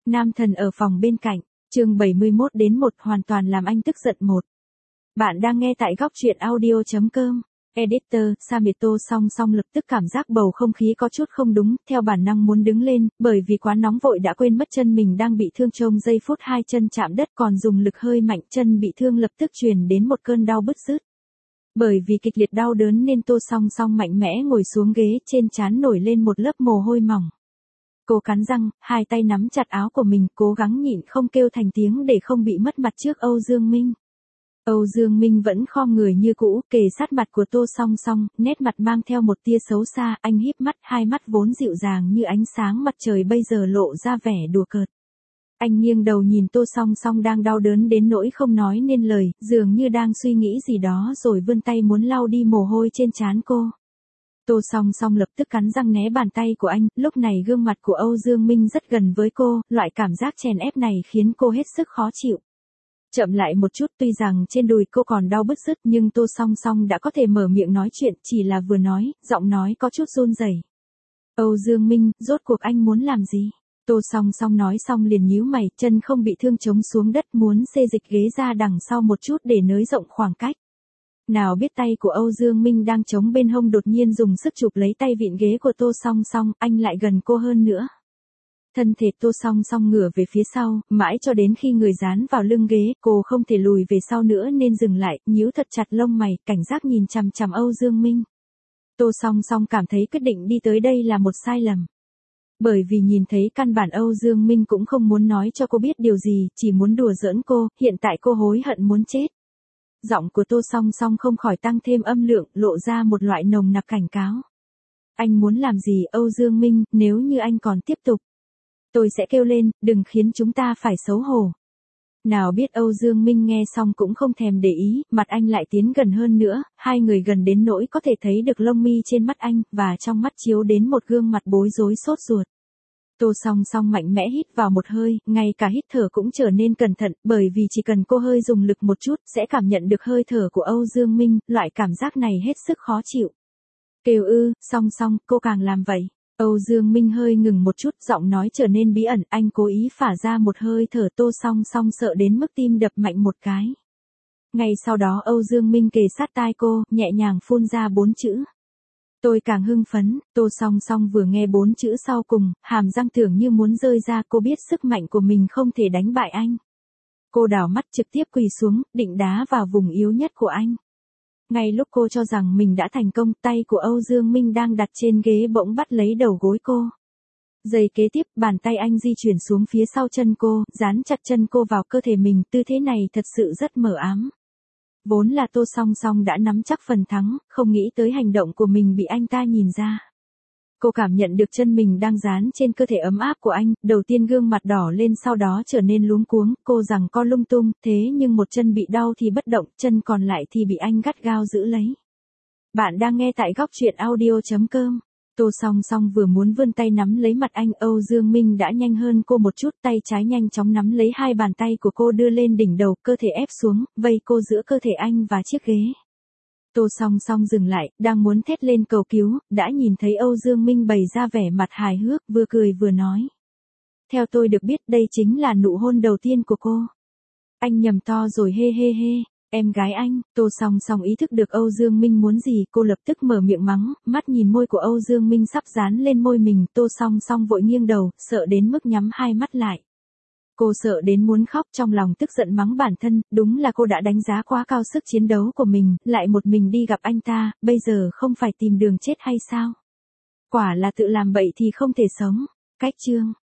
Nam thần ở phòng bên cạnh, chương 71 đến 1 hoàn toàn làm anh tức giận 1. Bạn đang nghe tại góc truyện audio.com. Editor, Samito song song lập tức cảm giác bầu không khí có chút không đúng, theo bản năng muốn đứng lên, bởi vì quá nóng vội đã quên mất chân mình đang bị thương, trông giây phút hai chân chạm đất còn dùng lực hơi mạnh, chân bị thương lập tức truyền đến một cơn đau bứt rứt. Bởi vì kịch liệt đau đớn nên Tô Song Song mạnh mẽ ngồi xuống ghế, trên trán nổi lên một lớp mồ hôi mỏng. Cô cắn răng, hai tay nắm chặt áo của mình, cố gắng nhịn không kêu thành tiếng để không bị mất mặt trước Âu Dương Minh. Âu Dương Minh vẫn khom người như cũ, kề sát mặt của Tô Song Song, nét mặt mang theo một tia xấu xa, anh híp mắt, hai mắt vốn dịu dàng như ánh sáng mặt trời bây giờ lộ ra vẻ đùa cợt. Anh nghiêng đầu nhìn Tô Song Song đang đau đớn đến nỗi không nói nên lời, dường như đang suy nghĩ gì đó rồi vươn tay muốn lau đi mồ hôi trên trán cô. Tô Song Song lập tức cắn răng né bàn tay của anh, lúc này gương mặt của Âu Dương Minh rất gần với cô, loại cảm giác chèn ép này khiến cô hết sức khó chịu. Chậm lại một chút, tuy rằng trên đùi cô còn đau bứt rứt nhưng Tô Song Song đã có thể mở miệng nói chuyện, chỉ là vừa nói, giọng nói có chút run rẩy. Âu Dương Minh, rốt cuộc anh muốn làm gì? Tô Song Song nói xong liền nhíu mày, chân không bị thương chống xuống đất muốn xê dịch ghế ra đằng sau một chút để nới rộng khoảng cách. Nào biết tay của Âu Dương Minh đang chống bên hông đột nhiên dùng sức chụp lấy tay vịn ghế của Tô Song Song, anh lại gần cô hơn nữa. Thân thể Tô Song Song ngửa về phía sau, mãi cho đến khi người dán vào lưng ghế, cô không thể lùi về sau nữa nên dừng lại, nhíu thật chặt lông mày, cảnh giác nhìn chằm chằm Âu Dương Minh. Tô Song Song cảm thấy quyết định đi tới đây là một sai lầm. Bởi vì nhìn thấy căn bản Âu Dương Minh cũng không muốn nói cho cô biết điều gì, chỉ muốn đùa giỡn cô, hiện tại cô hối hận muốn chết. Giọng của Tô Song Song không khỏi tăng thêm âm lượng, lộ ra một loại nồng nặc cảnh cáo. Anh muốn làm gì Âu Dương Minh, nếu như anh còn tiếp tục, tôi sẽ kêu lên, đừng khiến chúng ta phải xấu hổ. Nào biết Âu Dương Minh nghe xong cũng không thèm để ý, mặt anh lại tiến gần hơn nữa, hai người gần đến nỗi có thể thấy được lông mi trên mắt anh, và trong mắt chiếu đến một gương mặt bối rối sốt ruột. Tô Song Song mạnh mẽ hít vào một hơi, ngay cả hít thở cũng trở nên cẩn thận, bởi vì chỉ cần cô hơi dùng lực một chút, sẽ cảm nhận được hơi thở của Âu Dương Minh, loại cảm giác này hết sức khó chịu. Kêu Song Song, cô càng làm vậy. Âu Dương Minh hơi ngừng một chút, giọng nói trở nên bí ẩn, anh cố ý phả ra một hơi thở. Tô Song Song sợ đến mức tim đập mạnh một cái. Ngay sau đó Âu Dương Minh kề sát tai cô, nhẹ nhàng phun ra 4 chữ. Tôi càng hưng phấn. Tô Song Song vừa nghe 4 chữ sau cùng, hàm răng tưởng như muốn rơi ra, cô biết sức mạnh của mình không thể đánh bại anh. Cô đảo mắt trực tiếp quỳ xuống, định đá vào vùng yếu nhất của anh. Ngay lúc cô cho rằng mình đã thành công, tay của Âu Dương Minh đang đặt trên ghế bỗng bắt lấy đầu gối cô. Giây kế tiếp, bàn tay anh di chuyển xuống phía sau chân cô, dán chặt chân cô vào cơ thể mình, tư thế này thật sự rất mờ ám. Vốn là Tô Song Song đã nắm chắc phần thắng, không nghĩ tới hành động của mình bị anh ta nhìn ra. Cô cảm nhận được chân mình đang dán trên cơ thể ấm áp của anh, đầu tiên gương mặt đỏ lên sau đó trở nên luống cuống, cô giằng co lung tung, thế nhưng một chân bị đau thì bất động, chân còn lại thì bị anh gắt gao giữ lấy. Bạn đang nghe tại góc truyện audio.com. Tô Song Song vừa muốn vươn tay nắm lấy mặt anh, Âu Dương Minh đã nhanh hơn cô một chút, tay trái nhanh chóng nắm lấy hai bàn tay của cô đưa lên đỉnh đầu, cơ thể ép xuống, vây cô giữa cơ thể anh và chiếc ghế. Tô Song Song dừng lại, đang muốn thét lên cầu cứu, đã nhìn thấy Âu Dương Minh bày ra vẻ mặt hài hước, vừa cười vừa nói. Theo tôi được biết đây chính là nụ hôn đầu tiên của cô. Anh nhầm to rồi hê hê hê, em gái anh. Tô Song Song ý thức được Âu Dương Minh muốn gì, cô lập tức mở miệng mắng, mắt nhìn môi của Âu Dương Minh sắp dán lên môi mình, Tô Song Song vội nghiêng đầu, sợ đến mức nhắm hai mắt lại. Cô sợ đến muốn khóc, trong lòng tức giận mắng bản thân, đúng là cô đã đánh giá quá cao sức chiến đấu của mình, lại một mình đi gặp anh ta, bây giờ không phải tìm đường chết hay sao? Quả là tự làm bậy thì không thể sống. Cách chương